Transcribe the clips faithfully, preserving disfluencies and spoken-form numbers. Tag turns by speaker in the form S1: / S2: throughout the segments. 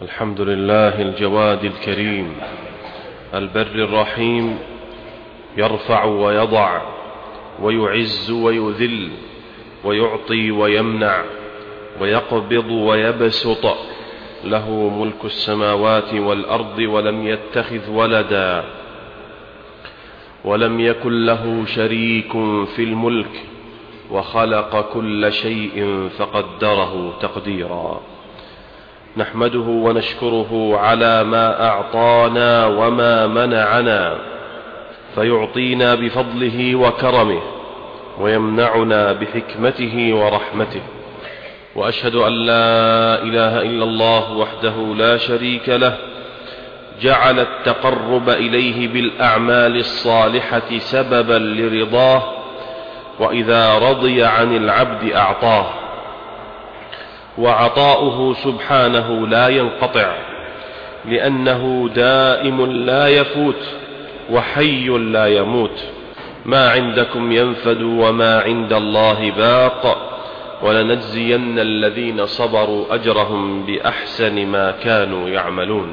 S1: الحمد لله الجواد الكريم البر الرحيم، يرفع ويضع ويعز ويذل ويعطي ويمنع ويقبض ويبسط، له ملك السماوات والأرض ولم يتخذ ولدا ولم يكن له شريك في الملك وخلق كل شيء فقدره تقديرا. نحمده ونشكره على ما أعطانا وما منعنا، فيعطينا بفضله وكرمه ويمنعنا بحكمته ورحمته. وأشهد أن لا إله إلا الله وحده لا شريك له، جعل التقرب إليه بالأعمال الصالحة سببا لرضاه، وإذا رضي عن العبد أعطاه، وعطاؤه سبحانه لا ينقطع، لأنه دائم لا يفوت وحي لا يموت. ما عندكم ينفد وما عند الله باق، ولنجزين الذين صبروا أجرهم بأحسن ما كانوا يعملون.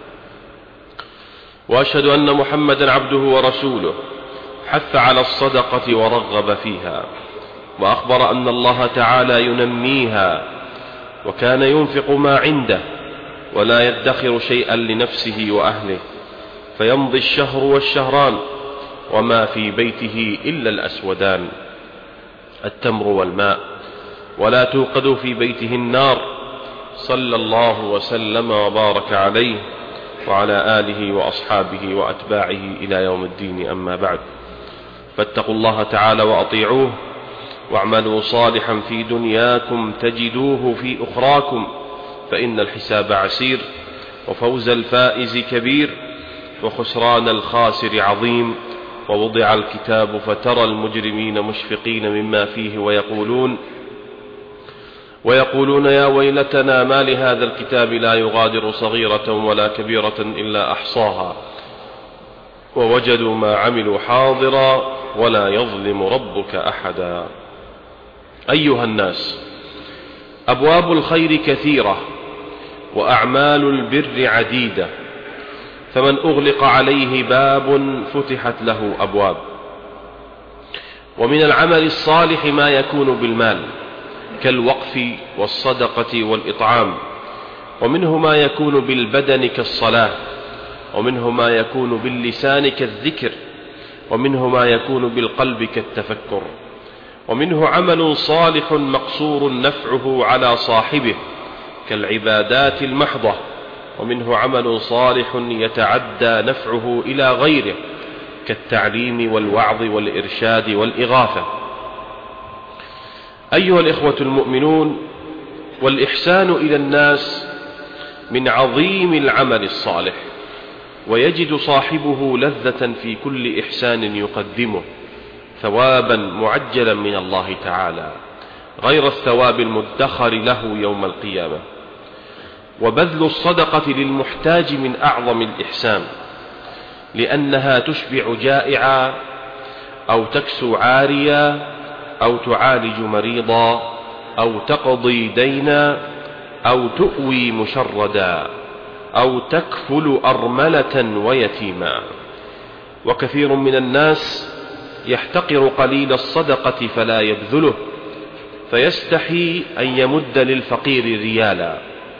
S1: وأشهد أن محمدا عبده ورسوله، حث على الصدقة ورغب فيها، وأخبر أن الله تعالى ينميها، وكان ينفق ما عنده ولا يدخر شيئا لنفسه وأهله، فيمضي الشهر والشهران وما في بيته إلا الأسودان، التمر والماء، ولا توقد في بيته النار، صلى الله وسلم وبارك عليه وعلى آله وأصحابه وأتباعه إلى يوم الدين. أما بعد، فاتقوا الله تعالى وأطيعوه، واعملوا صالحا في دنياكم تجدوه في أخراكم، فإن الحساب عسير، وفوز الفائز كبير، وخسران الخاسر عظيم. ووضع الكتاب فترى المجرمين مشفقين مما فيه ويقولون ويقولون يا ويلتنا ما لهذا الكتاب لا يغادر صغيرة ولا كبيرة إلا أحصاها ووجدوا ما عملوا حاضرا ولا يظلم ربك أحدا. أيها الناس، أبواب الخير كثيرة وأعمال البر عديدة، فمن أغلق عليه باب فتحت له أبواب. ومن العمل الصالح ما يكون بالمال كالوقف والصدقة والإطعام، ومنه ما يكون بالبدن كالصلاة، ومنه ما يكون باللسان كالذكر، ومنه ما يكون بالقلب كالتفكر، ومنه عمل صالح مقصور نفعه على صاحبه كالعبادات المحضة، ومنه عمل صالح يتعدى نفعه إلى غيره كالتعليم والوعظ والإرشاد والإغاثة. أيها الإخوة المؤمنون، والإحسان إلى الناس من عظيم العمل الصالح، ويجد صاحبه لذة في كل إحسان يقدمه، ثوابا معجلا من الله تعالى غير الثواب المدخر له يوم القيامة. وبذل الصدقة للمحتاج من أعظم الإحسان، لأنها تشبع جائعا، أو تكسو عاريا، أو تعالج مريضا، أو تقضي دينا، أو تؤوي مشردا، أو تكفل أرملة ويتيما. وكثير من الناس يحتقر قليل الصدقة فلا يبذله، فيستحي أن يمد للفقير ريالا،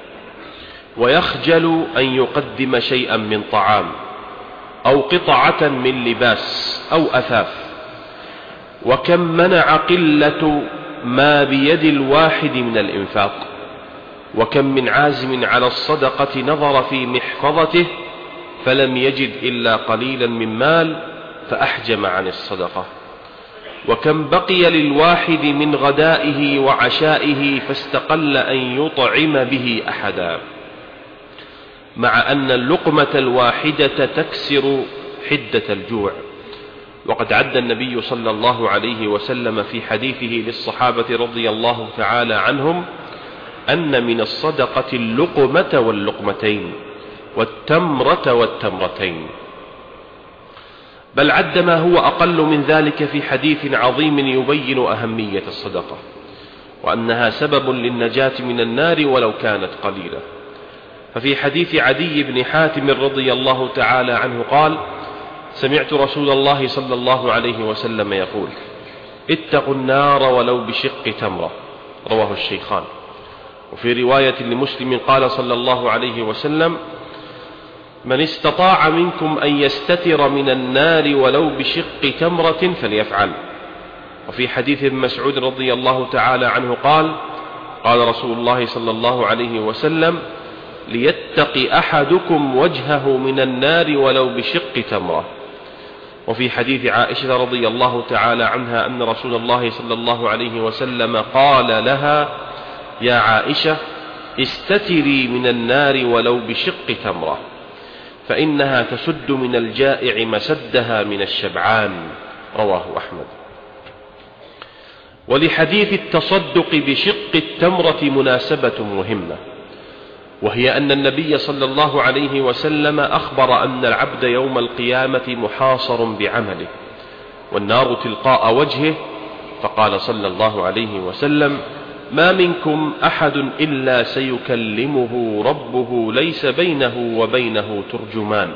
S1: ويخجل أن يقدم شيئا من طعام أو قطعة من لباس أو أثاث. وكم منع قلة ما بيد الواحد من الإنفاق، وكم من عازم على الصدقة نظر في محفظته فلم يجد إلا قليلا من مال فأحجم عن الصدقة. وكم بقي للواحد من غدائه وعشائه فاستقل أن يطعم به أحدا، مع أن اللقمة الواحدة تكسر حدة الجوع. وقد عد النبي صلى الله عليه وسلم في حديثه للصحابة رضي الله تعالى عنهم أن من الصدقة اللقمة واللقمتين والتمرة والتمرتين، بل عد ما هو أقل من ذلك في حديث عظيم يبين أهمية الصدقة، وأنها سبب للنجاة من النار ولو كانت قليلة. ففي حديث عدي بن حاتم رضي الله تعالى عنه قال: سمعت رسول الله صلى الله عليه وسلم يقول: اتقوا النار ولو بشق تمرة، رواه الشيخان. وفي رواية لمسلم قال صلى الله عليه وسلم: من استطاع منكم أن يستتر من النار ولو بشق تمرة فليفعل. وفي حديث ابن مسعود رضي الله تعالى عنه قال: قال رسول الله صلى الله عليه وسلم: ليتقي أحدكم وجهه من النار ولو بشق تمرة. وفي حديث عائشة رضي الله تعالى عنها أن رسول الله صلى الله عليه وسلم قال لها: يا عائشة استتري من النار ولو بشق تمرة، فإنها تسد من الجائع مسدها من الشبعان، رواه أحمد. ولحديث التصدق بشق التمرة مناسبة مهمة، وهي أن النبي صلى الله عليه وسلم أخبر أن العبد يوم القيامة محاصر بعمله والنار تلقاء وجهه، فقال صلى الله عليه وسلم: ما منكم أحد إلا سيكلمه ربه ليس بينه وبينه ترجمان،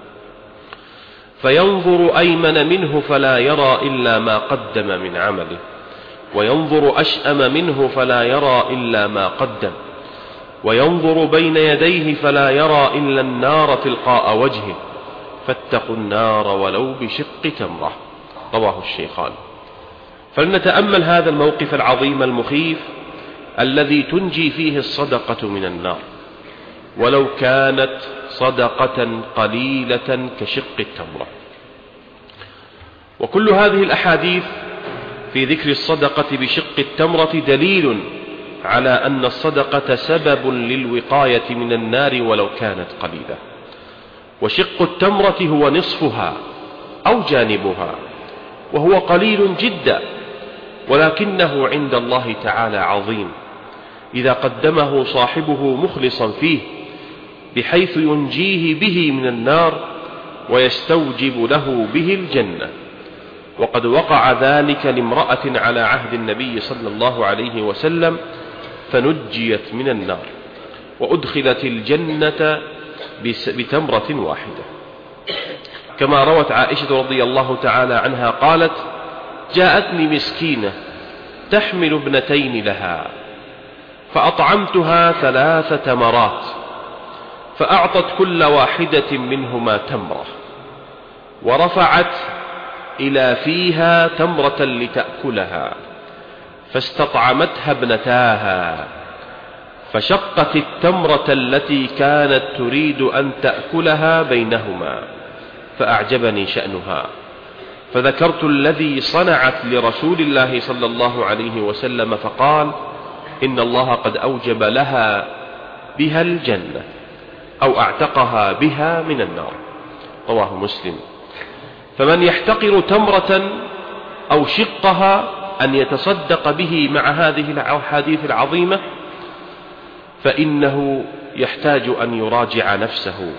S1: فينظر أيمن منه فلا يرى إلا ما قدم من عمله، وينظر أشأم منه فلا يرى إلا ما قدم، وينظر بين يديه فلا يرى إلا النار تلقاء وجهه، فاتقوا النار ولو بشق تمرة، رواه الشيخان. فلنتأمل هذا الموقف العظيم المخيف الذي تنجي فيه الصدقة من النار، ولو كانت صدقة قليلة كشق التمرة. وكل هذه الأحاديث في ذكر الصدقة بشق التمرة دليل على أن الصدقة سبب للوقاية من النار ولو كانت قليلة. وشق التمرة هو نصفها أو جانبها، وهو قليل جدا، ولكنه عند الله تعالى عظيم إذا قدمه صاحبه مخلصا فيه، بحيث ينجيه به من النار ويستوجب له به الجنة. وقد وقع ذلك لامرأة على عهد النبي صلى الله عليه وسلم، فنجيت من النار وأدخلت الجنة بتمرة واحدة. كما روت عائشة رضي الله تعالى عنها قالت: جاءتني مسكينة تحمل ابنتين لها، فأطعمتها ثلاث تمرات، فأعطت كل واحدة منهما تمرة، ورفعت إلى فيها تمرة لتأكلها، فاستطعمتها ابنتاها، فشقت التمرة التي كانت تريد أن تأكلها بينهما، فأعجبني شأنها، فذكرت الذي صنعت لرسول الله صلى الله عليه وسلم، فقال: إن الله قد أوجب لها بها الجنة، أو أعتقها بها من النار، رواه مسلم. فمن يحتقر تمرة أو شقها أن يتصدق به مع هذه الأحاديث العظيمة، فإنه يحتاج أن يراجع نفسه،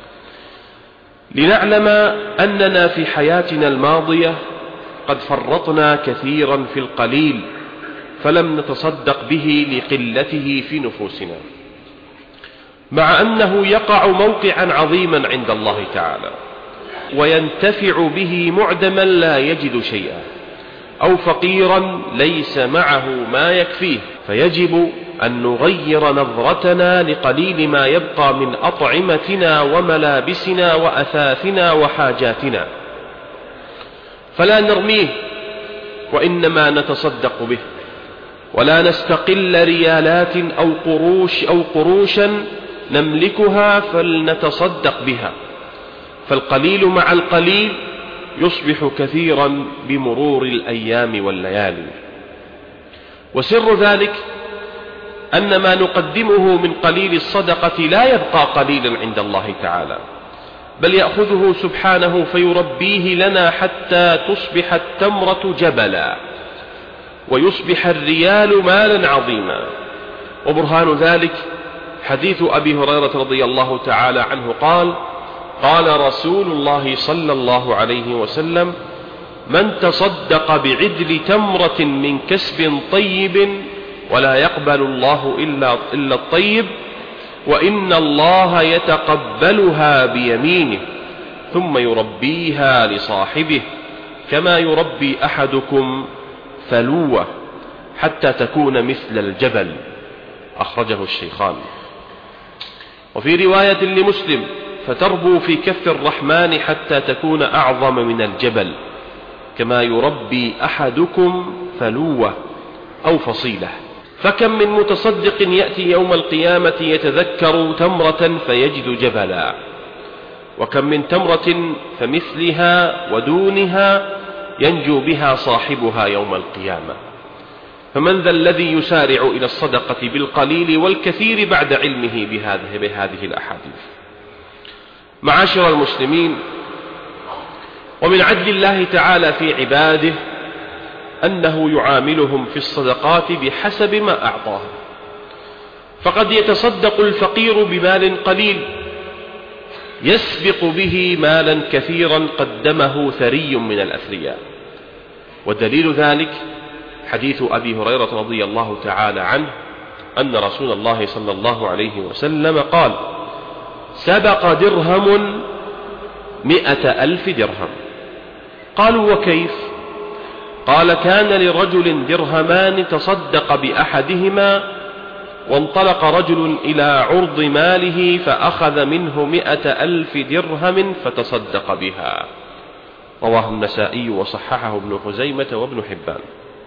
S1: لنعلم أننا في حياتنا الماضية قد فرطنا كثيرا في القليل، فلم نتصدق به لقلته في نفوسنا، مع أنه يقع موقعا عظيما عند الله تعالى، وينتفع به معدما لا يجد شيئا، أو فقيرا ليس معه ما يكفيه، فيجب أن نغير نظرتنا لقليل ما يبقى من أطعمتنا وملابسنا وأثاثنا وحاجاتنا، فلا نرميه، وإنما نتصدق به، ولا نستقل ريالات أو قروش أو قروشا نملكها فلنتصدق بها، فالقليل مع القليل يصبح كثيرا بمرور الأيام والليالي. وسر ذلك أن ما نقدمه من قليل الصدقة لا يبقى قليلا عند الله تعالى، بل يأخذه سبحانه فيربيه لنا حتى تصبح التمرة جبلا، ويصبح الريال مالا عظيما. وبرهان ذلك حديث أبي هريرة رضي الله تعالى عنه قال: قال رسول الله صلى الله عليه وسلم: من تصدق بعدل تمرة من كسب طيب ولا يقبل الله إلا, إلا الطيب، وإن الله يتقبلها بيمينه ثم يربيها لصاحبه كما يربي أحدكم فلوة حتى تكون مثل الجبل. أخرجه الشيخان. وفي رواية لمسلم: فتربو في كف الرحمن حتى تكون أعظم من الجبل كما يربي أحدكم فلوة أو فصيلة. فكم من متصدق يأتي يوم القيامة يتذكر تمرة فيجد جبلا، وكم من تمرة فمثلها ودونها ينجو بها صاحبها يوم القيامة. فمن ذا الذي يسارع إلى الصدقة بالقليل والكثير بعد علمه بهذه, بهذه الأحاديث؟ معاشر المسلمين، ومن عدل الله تعالى في عباده أنه يعاملهم في الصدقات بحسب ما أعطاهم. فقد يتصدق الفقير بمال قليل يسبق به مالا كثيرا قدمه ثري من الأثرياء. ودليل ذلك حديث أبي هريرة رضي الله تعالى عنه أن رسول الله صلى الله عليه وسلم قال: سبق درهم مئة ألف درهم. قالوا: وكيف؟ قال: كان لرجل درهمان تصدق بأحدهما، وانطلق رجل إلى عرض ماله فأخذ منه مئة ألف درهم فتصدق بها. رواه النسائي وصححه ابن خزيمة وابن حبان.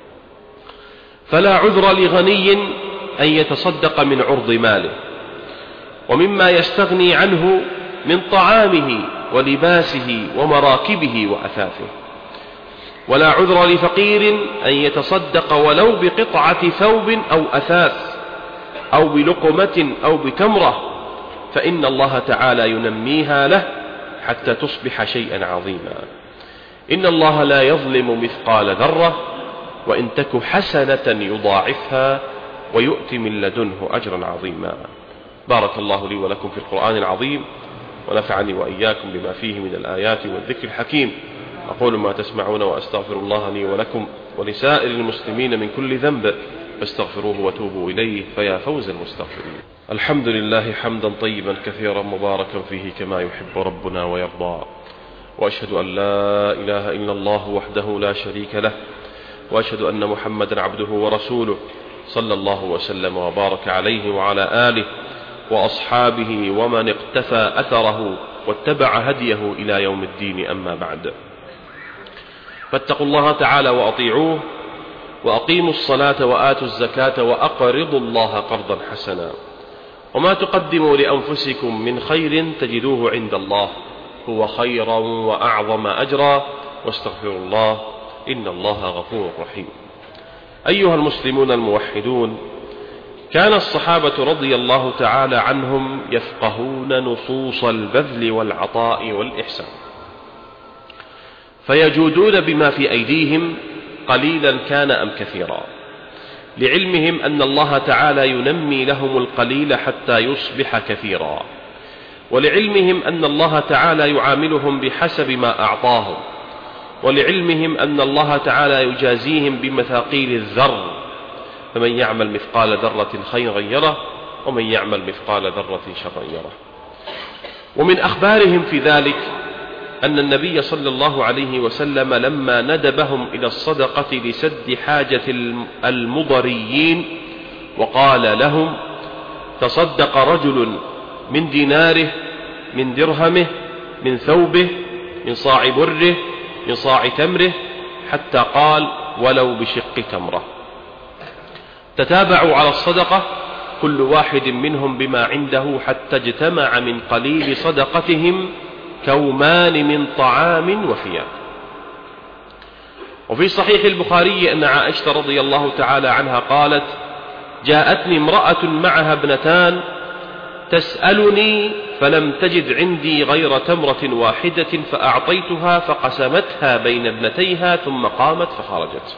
S1: فلا عذر لغني أن يتصدق من عرض ماله ومما يستغني عنه من طعامه ولباسه ومراكبه وأثاثه، ولا عذر لفقير أن يتصدق ولو بقطعة ثوب أو أثاث أو بلقمة أو بتمرة، فإن الله تعالى ينميها له حتى تصبح شيئا عظيما. إن الله لا يظلم مثقال ذرة، وإن تك حسنة يضاعفها ويؤتي من لدنه أجرا عظيما. بارك الله لي ولكم في القرآن العظيم، ونفعني وإياكم بما فيه من الآيات والذكر الحكيم. أقول ما تسمعون وأستغفر الله لي ولكم ولسائر المسلمين من كل ذنب، فاستغفروه وتوبوا إليه فيا فوز المستغفرين. الحمد لله حمدا طيبا كثيرا مباركا فيه كما يحب ربنا ويرضى، وأشهد أن لا إله إلا الله وحده لا شريك له، وأشهد أن محمدا عبده ورسوله صلى الله وسلم وبارك عليه وعلى آله وأصحابه ومن اقتفى أثره واتبع هديه إلى يوم الدين. أما بعد، فاتقوا الله تعالى وأطيعوه، وأقيموا الصلاة وآتوا الزكاة وأقرضوا الله قرضا حسنا، وما تقدموا لأنفسكم من خير تجدوه عند الله هو خيرا وأعظم أجرا، واستغفروا الله إن الله غفور رحيم. أيها المسلمون الموحدون، كان الصحابة رضي الله تعالى عنهم يفقهون نصوص البذل والعطاء والإحسان، فيجودون بما في أيديهم قليلا كان أم كثيرا، لعلمهم أن الله تعالى ينمي لهم القليل حتى يصبح كثيرا، ولعلمهم أن الله تعالى يعاملهم بحسب ما أعطاهم، ولعلمهم أن الله تعالى يجازيهم بمثاقيل الذر، فمن يعمل مثقال ذرة خيرا يره، ومن يعمل مثقال ذرة شرا يره. ومن أخبارهم في ذلك أن النبي صلى الله عليه وسلم لما ندبهم إلى الصدقة لسد حاجة المضريين وقال لهم: تصدق رجل من ديناره، من درهمه، من ثوبه، من صاع بره، من صاع تمره، حتى قال: ولو بشق تمرة. تتابعوا على الصدقة كل واحد منهم بما عنده حتى اجتمع من قليل صدقتهم كومان من طعام وثياب. وفي صحيح البخاري أن عائشة رضي الله تعالى عنها قالت: جاءتني امرأة معها ابنتان تسألني فلم تجد عندي غير تمرة واحدة فأعطيتها فقسمتها بين ابنتيها ثم قامت فخرجت.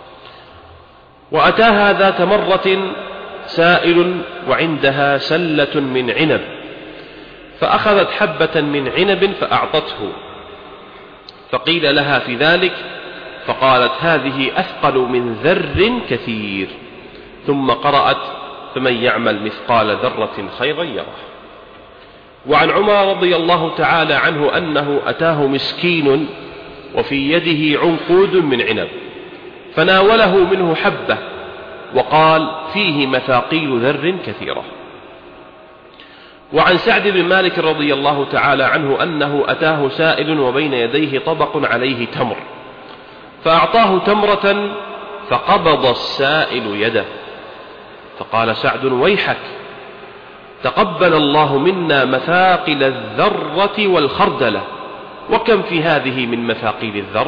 S1: وأتاها ذات مرة سائل وعندها سلة من عنب، فأخذت حبة من عنب فأعطته، فقيل لها في ذلك فقالت: هذه أثقل من ذر كثير. ثم قرأت: فمن يعمل مثقال ذرة خيرا يره. وعن عمر رضي الله تعالى عنه أنه أتاه مسكين وفي يده عنقود من عنب فناوله منه حبة وقال فيه مثاقيل ذر كثيرة. وعن سعد بن مالك رضي الله تعالى عنه أنه أتاه سائل وبين يديه طبق عليه تمر فأعطاه تمرة فقبض السائل يده فقال سعد ويحك تقبل الله منا مثاقل الذرة والخردلة وكم في هذه من مثاقيل الذر.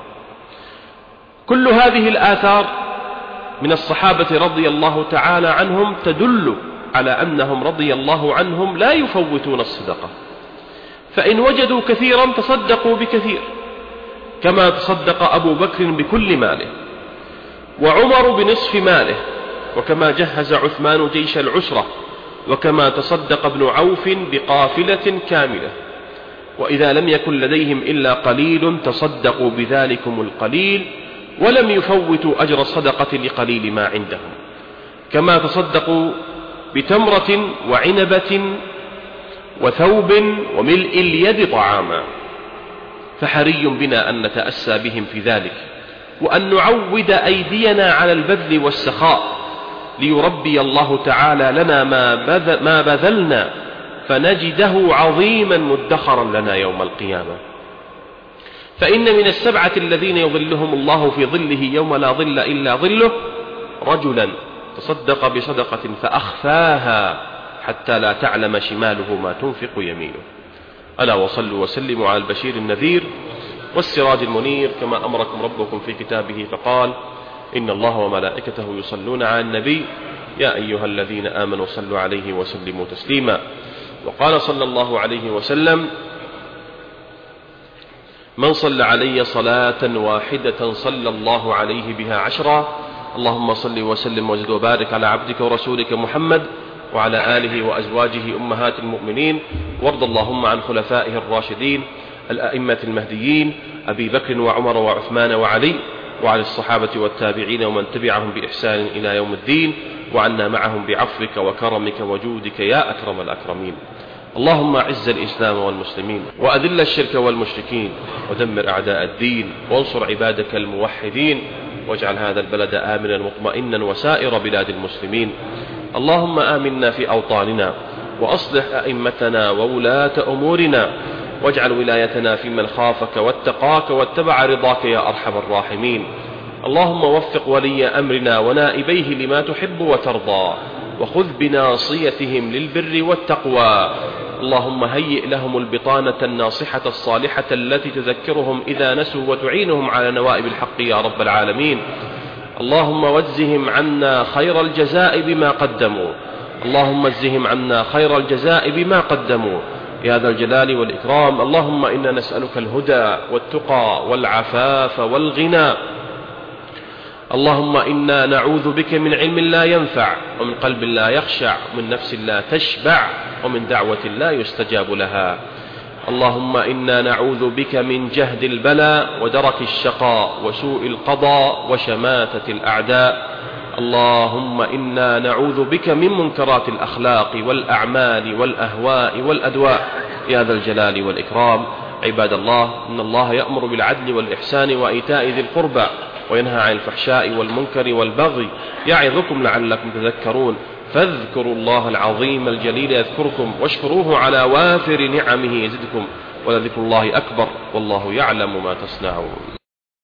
S1: كل هذه الآثار من الصحابة رضي الله تعالى عنهم تدل على أنهم رضي الله عنهم لا يفوتون الصدقة، فإن وجدوا كثيرا تصدقوا بكثير كما تصدق أبو بكر بكل ماله وعمر بنصف ماله وكما جهز عثمان جيش العسرة وكما تصدق ابن عوف بقافلة كاملة. وإذا لم يكن لديهم إلا قليل تصدقوا بذلكم القليل ولم يفوتوا أجر الصدقة لقليل ما عندهم. كما تصدقوا بتمرة وعنبة وثوب وملء اليد طعاما، فحري بنا أن نتأسى بهم في ذلك وأن نعود أيدينا على البذل والسخاء ليربي الله تعالى لنا ما بذلنا فنجده عظيما مدخرا لنا يوم القيامة. فإن من السبعة الذين يظلهم الله في ظله يوم لا ظل إلا ظله رجلا تصدق بصدقة فأخفاها حتى لا تعلم شماله ما تنفق يمينه. ألا وصلوا وسلموا على البشير النذير والسراج المنير كما أمركم ربكم في كتابه فقال إن الله وملائكته يصلون على النبي يا أيها الذين آمنوا صلوا عليه وسلموا تسليما. وقال صلى الله عليه وسلم من صلى علي صلاة واحدة صلى الله عليه بها عشرا. اللهم صل وسلم وزد وبارك على عبدك ورسولك محمد وعلى آله وأزواجه أمهات المؤمنين، وارض اللهم عن خلفائه الراشدين الأئمة المهديين أبي بكر وعمر وعثمان وعلي وعلى الصحابة والتابعين ومن تبعهم بإحسان إلى يوم الدين، وعنا معهم بعفوك وكرمك وجودك يا أكرم الأكرمين. اللهم أعز الإسلام والمسلمين وأذل الشرك والمشركين ودمر أعداء الدين وانصر عبادك الموحدين واجعل هذا البلد آمنا مطمئنا وسائر بلاد المسلمين. اللهم آمنا في أوطاننا وأصلح أئمتنا وولاة أمورنا واجعل ولايتنا في من خافك واتقاك واتبع رضاك يا أرحم الراحمين. اللهم وفق ولي أمرنا ونائبيه لما تحب وترضى وخذ بناصيتهم للبر والتقوى. اللهم هيئ لهم البطانة الناصحة الصالحة التي تذكرهم إذا نسوا وتعينهم على نوائب الحق يا رب العالمين. اللهم وجزهم عنا خير الجزاء بما قدموا اللهم اجزهم عنا خير الجزاء بما قدموا يا ذا الجلال والإكرام. اللهم إنا نسألك الهدى والتقى والعفاف والغنى. اللهم إنا نعوذ بك من علم لا ينفع ومن قلب لا يخشع ومن نفس لا تشبع ومن دعوة لا يستجاب لها. اللهم إنا نعوذ بك من جهد البلاء ودرك الشقاء وسوء القضاء وشماتة الأعداء. اللهم إنا نعوذ بك من منكرات الأخلاق والأعمال والأهواء والأدواء يا ذا الجلال والإكرام. عباد الله، إن الله يأمر بالعدل والإحسان وإيتاء ذي القربى وينهى عن الفحشاء والمنكر والبغي يعظكم لعلكم تذكرون. فاذكروا الله العظيم الجليل يذكركم واشكروه على وافر نعمه يزدكم ولذكر الله أكبر والله يعلم ما تصنعون.